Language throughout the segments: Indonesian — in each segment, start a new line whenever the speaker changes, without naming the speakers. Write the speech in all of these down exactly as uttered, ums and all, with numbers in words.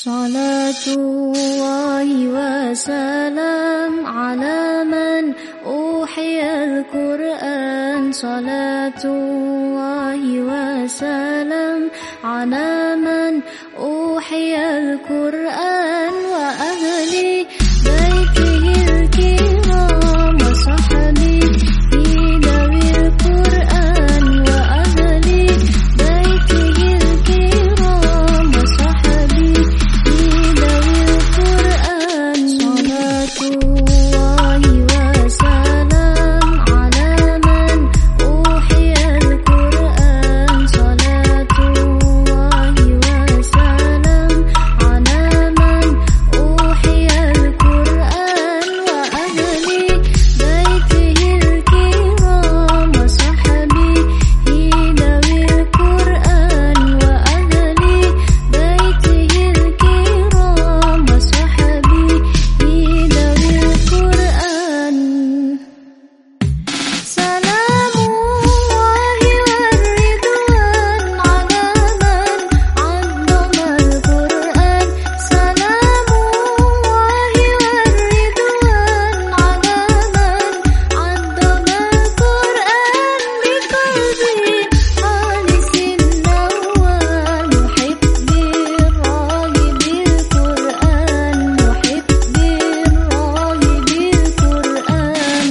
Salatullahi wa salam ala man uhiyal Qur'an. Salatullahi wa salam ala man uhiyal Qur'an wa ahli baitihil kiram wa sahbihi dawil Qur'an wa ahli baitihil kiram wa sahbihi dawil Qur'an. Salatullahi wa salam ala man uhiyal Qur'an. Salatullahi wa salam ala man uhiyal Qur'an wa ahli baitihil kiram wa sahbihi dawil Qur'an wa ahli baitihil kiram wa sahbihi dawil Qur'an. Salamullahi warridwan ala man addamal Qur'an. Salamullahi warridwan ala man addamal Qur'an biqalbi khalisin nawwal muhibbir ragibil Qur'an muhibbir ragibil Qur'an.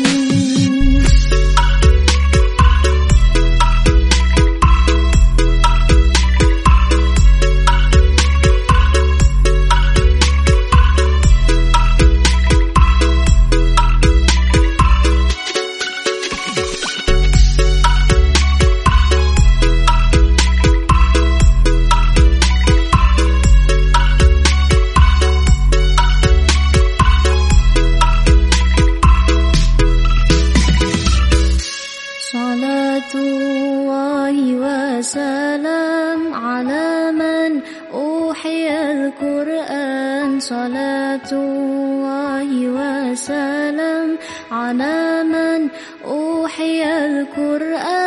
Salatullahi wa salam ala man uhiyal Qur'an. Salatullahi wa salam ala man uhiyal Qur'an.